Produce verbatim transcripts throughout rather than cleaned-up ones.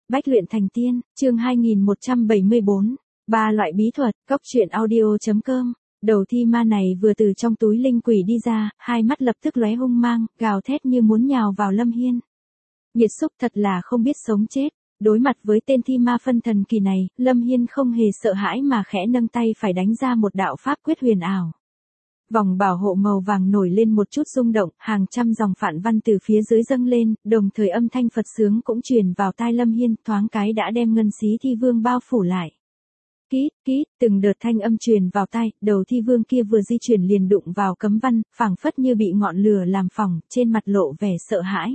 Bách luyện thành tiên, chương hai nghìn một trăm bảy mươi bốn. Ba loại bí thuật, cốc truyện audio chấm com. Đầu thi ma này vừa từ trong túi linh quỷ đi ra, hai mắt lập tức lóe hung mang, gào thét như muốn nhào vào Lâm Hiên. Nhiệt xúc thật là không biết sống chết. Đối mặt với tên thi ma phân thần kỳ này, Lâm Hiên không hề sợ hãi mà khẽ nâng tay phải đánh ra một đạo pháp quyết huyền ảo. Vòng bảo hộ màu vàng nổi lên một chút rung động, hàng trăm dòng phản văn từ phía dưới dâng lên, đồng thời âm thanh Phật sướng cũng truyền vào tai Lâm Hiên, thoáng cái đã đem ngân xí thi vương bao phủ lại. Kít, kít, từng đợt thanh âm truyền vào tai, đầu thi vương kia vừa di chuyển liền đụng vào cấm văn, phảng phất như bị ngọn lửa làm phỏng, trên mặt lộ vẻ sợ hãi.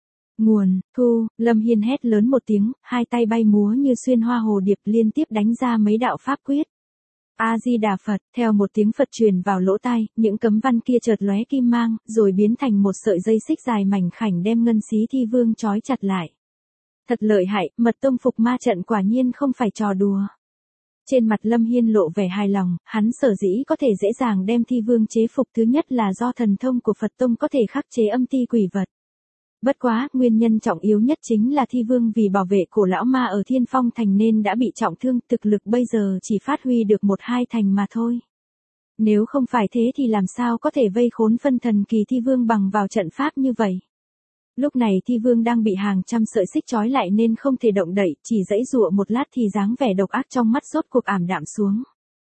Nguồn, thu, Lâm Hiên hét lớn một tiếng, hai tay bay múa như xuyên hoa hồ điệp liên tiếp đánh ra mấy đạo pháp quyết. A-di-đà Phật, theo một tiếng Phật truyền vào lỗ tai, những cấm văn kia chợt lóe kim mang, rồi biến thành một sợi dây xích dài mảnh khảnh đem ngân xí thi vương trói chặt lại. Thật lợi hại, mật tông phục ma trận quả nhiên không phải trò đùa. Trên mặt Lâm Hiên lộ vẻ hài lòng, hắn sở dĩ có thể dễ dàng đem thi vương chế phục thứ nhất là do thần thông của Phật tông có thể khắc chế âm ti quỷ vật. Bất quá, nguyên nhân trọng yếu nhất chính là thi vương vì bảo vệ cổ lão ma ở Thiên Phong Thành nên đã bị trọng thương, thực lực bây giờ chỉ phát huy được một hai thành mà thôi. Nếu không phải thế thì làm sao có thể vây khốn phân thần kỳ thi vương bằng vào trận pháp như vậy. Lúc này thi vương đang bị hàng trăm sợi xích trói lại nên không thể động đậy, chỉ giãy giụa một lát thì dáng vẻ độc ác trong mắt rốt cuộc ảm đạm xuống.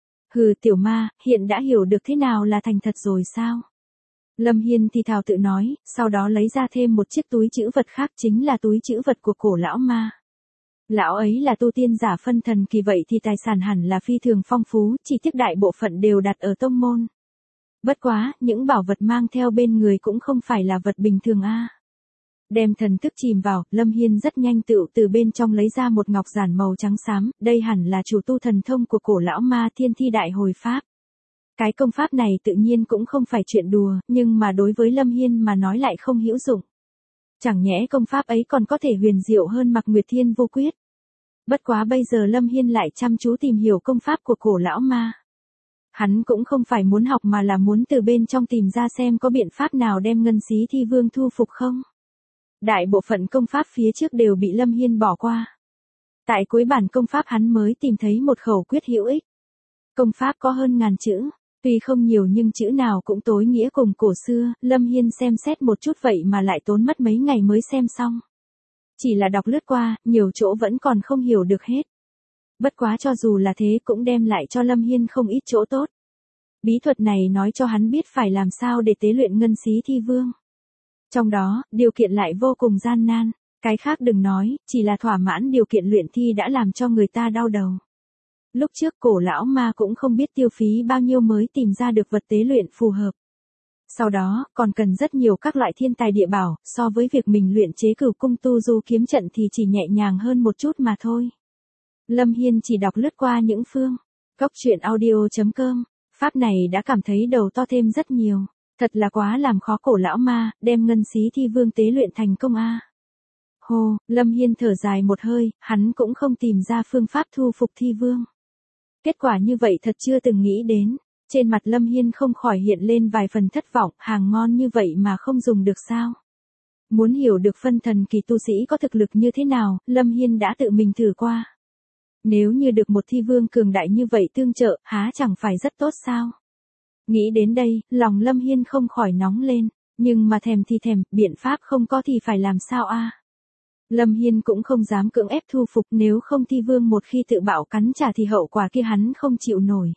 Hừ tiểu ma, hiện đã hiểu được thế nào là thành thật rồi sao? Lâm Hiên thì thào tự nói, sau đó lấy ra thêm một chiếc túi trữ vật khác chính là túi trữ vật của cổ lão ma. Lão ấy là tu tiên giả phân thần kỳ vậy thì tài sản hẳn là phi thường phong phú, chỉ tiếc đại bộ phận đều đặt ở tông môn. Bất quá, những bảo vật mang theo bên người cũng không phải là vật bình thường a. Đem thần thức chìm vào, Lâm Hiên rất nhanh tựu từ bên trong lấy ra một ngọc giản màu trắng xám, đây hẳn là chủ tu thần thông của cổ lão ma Thiên Thi Đại Hồi Pháp. Cái công pháp này tự nhiên cũng không phải chuyện đùa, nhưng mà đối với Lâm Hiên mà nói lại không hữu dụng. Chẳng nhẽ công pháp ấy còn có thể huyền diệu hơn Mạc Nguyệt Thiên Vô Quyết. Bất quá bây giờ Lâm Hiên lại chăm chú tìm hiểu công pháp của cổ lão ma. Hắn cũng không phải muốn học mà là muốn từ bên trong tìm ra xem có biện pháp nào đem ngân xí thi vương thu phục không. Đại bộ phận công pháp phía trước đều bị Lâm Hiên bỏ qua. Tại cuối bản công pháp hắn mới tìm thấy một khẩu quyết hữu ích. Công pháp có hơn ngàn chữ. Tuy không nhiều nhưng chữ nào cũng tối nghĩa cùng cổ xưa, Lâm Hiên xem xét một chút vậy mà lại tốn mất mấy ngày mới xem xong. Chỉ là đọc lướt qua, nhiều chỗ vẫn còn không hiểu được hết. Bất quá cho dù là thế cũng đem lại cho Lâm Hiên không ít chỗ tốt. Bí thuật này nói cho hắn biết phải làm sao để tế luyện ngân xí thi vương. Trong đó, điều kiện lại vô cùng gian nan, cái khác đừng nói, chỉ là thỏa mãn điều kiện luyện thi đã làm cho người ta đau đầu. Lúc trước cổ lão ma cũng không biết tiêu phí bao nhiêu mới tìm ra được vật tế luyện phù hợp. Sau đó, còn cần rất nhiều các loại thiên tài địa bảo, so với việc mình luyện chế cửu cung tu du kiếm trận thì chỉ nhẹ nhàng hơn một chút mà thôi. Lâm Hiên chỉ đọc lướt qua những phương. Cốc truyện audio chấm com. Pháp này đã cảm thấy đầu to thêm rất nhiều. Thật là quá làm khó cổ lão ma, đem ngân xí thi vương tế luyện thành công a. Hồ, Lâm Hiên thở dài một hơi, hắn cũng không tìm ra phương pháp thu phục thi vương. Kết quả như vậy thật chưa từng nghĩ đến, trên mặt Lâm Hiên không khỏi hiện lên vài phần thất vọng, hàng ngon như vậy mà không dùng được sao. Muốn hiểu được phân thần kỳ tu sĩ có thực lực như thế nào, Lâm Hiên đã tự mình thử qua. Nếu như được một thi vương cường đại như vậy tương trợ, há chẳng phải rất tốt sao. Nghĩ đến đây, lòng Lâm Hiên không khỏi nóng lên, nhưng mà thèm thì thèm, biện pháp không có thì phải làm sao a? Lâm Hiên cũng không dám cưỡng ép thu phục, nếu không thi vương một khi tự bạo cắn trả thì hậu quả kia hắn không chịu nổi.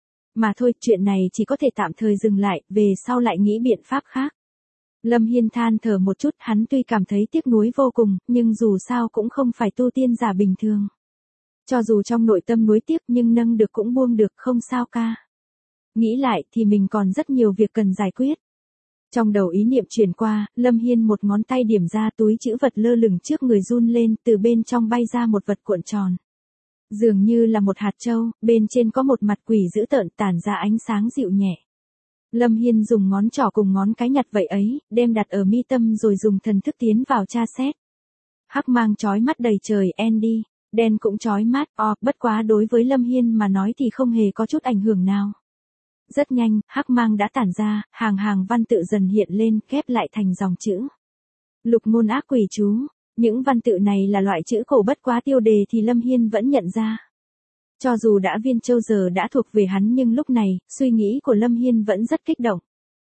Mà thôi, chuyện này chỉ có thể tạm thời dừng lại, về sau lại nghĩ biện pháp khác. Lâm Hiên than thở một chút, hắn tuy cảm thấy tiếc nuối vô cùng, nhưng dù sao cũng không phải tu tiên giả bình thường. Cho dù trong nội tâm nuối tiếc nhưng nâng được cũng buông được, không sao ca. Nghĩ lại thì mình còn rất nhiều việc cần giải quyết. Trong đầu ý niệm chuyển qua, Lâm Hiên một ngón tay điểm ra túi trữ vật lơ lửng trước người run lên, từ bên trong bay ra một vật cuộn tròn. Dường như là một hạt châu, bên trên có một mặt quỷ dữ tợn tản ra ánh sáng dịu nhẹ. Lâm Hiên dùng ngón trỏ cùng ngón cái nhặt vậy ấy, đem đặt ở mi tâm rồi dùng thần thức tiến vào tra xét. Hắc mang chói mắt đầy trời, Andy, đen cũng chói mắt, o, bất quá đối với Lâm Hiên mà nói thì không hề có chút ảnh hưởng nào. Rất nhanh, hắc mang đã tản ra, hàng hàng văn tự dần hiện lên, kép lại thành dòng chữ. Lục ngôn ác quỷ chú, Những văn tự này là loại chữ cổ bất quá tiêu đề thì Lâm Hiên vẫn nhận ra. Cho dù đã Viên Châu giờ đã thuộc về hắn nhưng lúc này, suy nghĩ của Lâm Hiên vẫn rất kích động.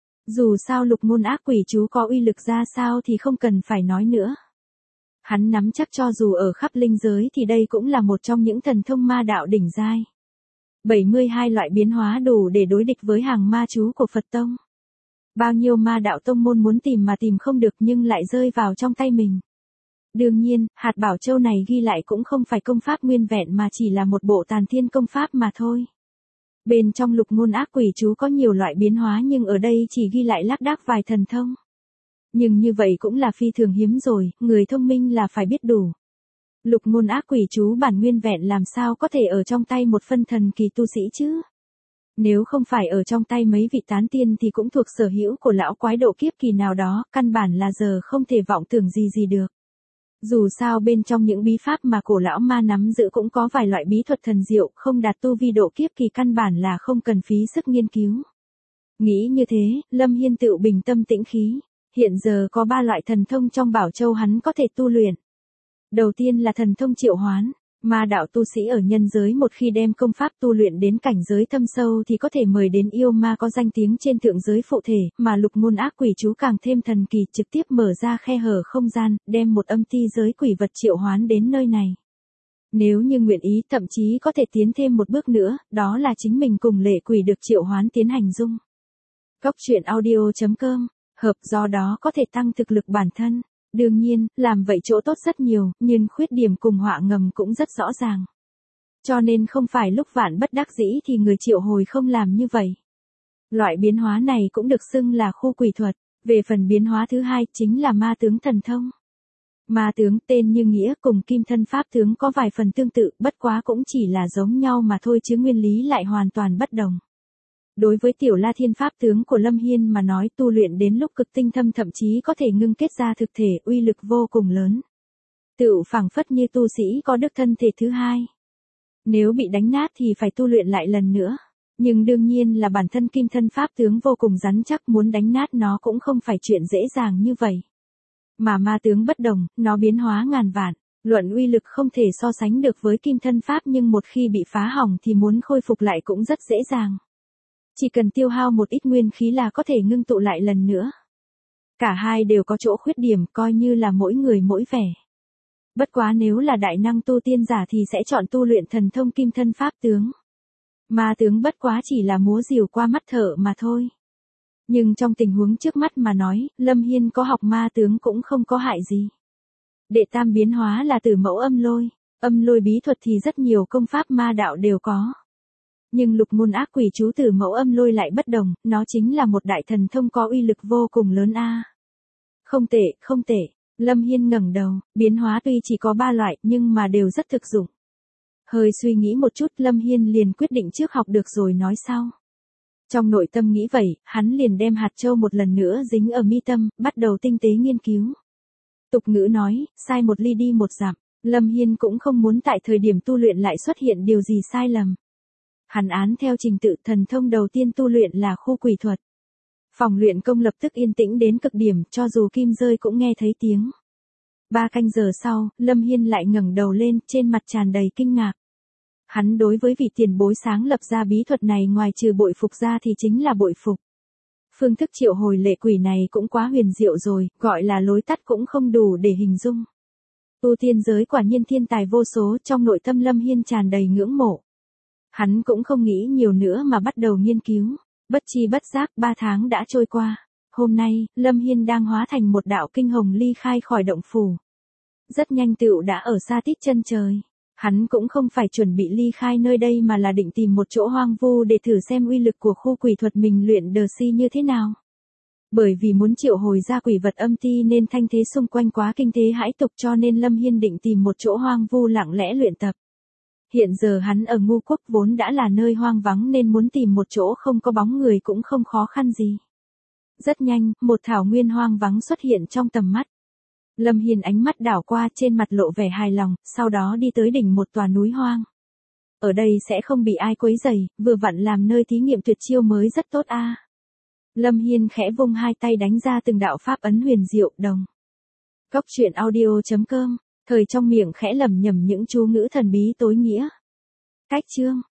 Dù sao lục môn ác quỷ chú có uy lực ra sao thì không cần phải nói nữa. Hắn nắm chắc cho dù ở khắp linh giới thì đây cũng là một trong những thần thông ma đạo đỉnh giai. bảy mươi hai loại biến hóa đủ để đối địch với hàng ma chú của Phật Tông. Bao nhiêu ma đạo tông môn muốn tìm mà tìm không được nhưng lại rơi vào trong tay mình. Đương nhiên, hạt bảo châu này ghi lại cũng không phải công pháp nguyên vẹn mà chỉ là một bộ tàn thiên công pháp mà thôi. Bên trong lục môn ác quỷ chú có nhiều loại biến hóa nhưng ở đây chỉ ghi lại lác đác vài thần thông. Nhưng như vậy cũng là phi thường hiếm rồi, người thông minh là phải biết đủ. Lục môn ác quỷ chú bản nguyên vẹn làm sao có thể ở trong tay một phân thần kỳ tu sĩ chứ? Nếu không phải ở trong tay mấy vị tán tiên thì cũng thuộc sở hữu của lão quái độ kiếp kỳ nào đó, căn bản là giờ không thể vọng tưởng gì gì được. Dù sao bên trong những bí pháp mà cổ lão ma nắm giữ cũng có vài loại bí thuật thần diệu, không đạt tu vi độ kiếp kỳ căn bản là không cần phí sức nghiên cứu. Nghĩ như thế, Lâm Hiên tự bình tâm tĩnh khí. Hiện giờ có ba loại thần thông trong Bảo Châu hắn có thể tu luyện. Đầu tiên là thần thông triệu hoán. Ma đạo tu sĩ ở nhân giới một khi đem công pháp tu luyện đến cảnh giới thâm sâu thì có thể mời đến yêu ma có danh tiếng trên thượng giới phụ thể, mà lục môn ác quỷ chú càng thêm thần kỳ, trực tiếp mở ra khe hở không gian, đem một âm ti giới quỷ vật triệu hoán đến nơi này. Nếu như nguyện ý thậm chí có thể tiến thêm một bước nữa, đó là chính mình cùng lệ quỷ được triệu hoán tiến hành dung. Cốc truyện audio chấm com, hợp do đó có thể tăng thực lực bản thân. Đương nhiên, làm vậy chỗ tốt rất nhiều, nhưng khuyết điểm cùng họa ngầm cũng rất rõ ràng. Cho nên không phải lúc vạn bất đắc dĩ thì người triệu hồi không làm như vậy. Loại biến hóa này cũng được xưng là khu quỷ thuật. Về phần biến hóa thứ hai chính là ma tướng thần thông. Ma tướng tên như nghĩa cùng kim thân pháp tướng có vài phần tương tự, bất quá cũng chỉ là giống nhau mà thôi chứ nguyên lý lại hoàn toàn bất đồng. Đối với tiểu La Thiên pháp tướng của Lâm Hiên mà nói, tu luyện đến lúc cực tinh thâm thậm chí có thể ngưng kết ra thực thể, uy lực vô cùng lớn. Tựu phảng phất như tu sĩ có được thân thể thứ hai. Nếu bị đánh nát thì phải tu luyện lại lần nữa. Nhưng đương nhiên là bản thân kim thân pháp tướng vô cùng rắn chắc, muốn đánh nát nó cũng không phải chuyện dễ dàng như vậy. Mà ma tướng bất đồng, nó biến hóa ngàn vạn. Luận uy lực không thể so sánh được với kim thân pháp nhưng một khi bị phá hỏng thì muốn khôi phục lại cũng rất dễ dàng. Chỉ cần tiêu hao một ít nguyên khí là có thể ngưng tụ lại lần nữa. Cả hai đều có chỗ khuyết điểm, coi như là mỗi người mỗi vẻ. Bất quá nếu là đại năng tu tiên giả thì sẽ chọn tu luyện thần thông kim thân pháp tướng. Ma tướng bất quá chỉ là múa rìu qua mắt thợ mà thôi. Nhưng trong tình huống trước mắt mà nói, Lâm Hiên có học ma tướng cũng không có hại gì. Đệ tam biến hóa là tử mẫu âm lôi. Âm lôi bí thuật thì rất nhiều công pháp ma đạo đều có. Nhưng lục môn ác quỷ chú tử mẫu âm lôi lại bất đồng, nó chính là một đại thần thông có uy lực vô cùng lớn a. Không tệ, không tệ. Lâm Hiên ngẩng đầu, biến hóa tuy chỉ có ba loại nhưng mà đều rất thực dụng. Hơi suy nghĩ một chút Lâm Hiên liền quyết định trước học được rồi nói sau. Trong nội tâm nghĩ vậy, hắn liền đem hạt châu một lần nữa dính ở mi tâm, bắt đầu tinh tế nghiên cứu. Tục ngữ nói, sai một ly đi một dặm, Lâm Hiên cũng không muốn tại thời điểm tu luyện lại xuất hiện điều gì sai lầm. Hắn án theo trình tự thần thông đầu tiên tu luyện là khu quỷ thuật. Phòng luyện công lập tức yên tĩnh đến cực điểm, cho dù kim rơi cũng nghe thấy tiếng. Ba canh giờ sau, Lâm Hiên lại ngẩng đầu lên, trên mặt tràn đầy kinh ngạc. Hắn đối với vị tiền bối sáng lập ra bí thuật này ngoài trừ bội phục ra thì chính là bội phục. Phương thức triệu hồi lệ quỷ này cũng quá huyền diệu rồi, gọi là lối tắt cũng không đủ để hình dung. Tu tiên giới quả nhiên thiên tài vô số, trong nội tâm Lâm Hiên tràn đầy ngưỡng mộ. Hắn cũng không nghĩ nhiều nữa mà bắt đầu nghiên cứu. Bất chi bất giác ba tháng đã trôi qua. Hôm nay, Lâm Hiên đang hóa thành một đạo kinh hồng ly khai khỏi động phủ. Rất nhanh tựu đã ở xa tít chân trời. Hắn cũng không phải chuẩn bị ly khai nơi đây mà là định tìm một chỗ hoang vu để thử xem uy lực của khu quỷ thuật mình luyện đờ si như thế nào. Bởi vì muốn triệu hồi ra quỷ vật âm ti nên thanh thế xung quanh quá kinh thế hãi tục cho nên Lâm Hiên định tìm một chỗ hoang vu lặng lẽ luyện tập. Hiện giờ hắn ở Ngu Quốc vốn đã là nơi hoang vắng nên muốn tìm một chỗ không có bóng người cũng không khó khăn gì. Rất nhanh, một thảo nguyên hoang vắng xuất hiện trong tầm mắt. Lâm Hiên ánh mắt đảo qua trên mặt lộ vẻ hài lòng, sau đó đi tới đỉnh một tòa núi hoang. Ở đây sẽ không bị ai quấy rầy, vừa vặn làm nơi thí nghiệm tuyệt chiêu mới rất tốt a. Lâm Hiên khẽ vung hai tay đánh ra từng đạo pháp ấn huyền diệu đồng. Cốc truyện audio chấm com, thời trong miệng khẽ lẩm nhẩm những chú ngữ thần bí tối nghĩa. Cách chương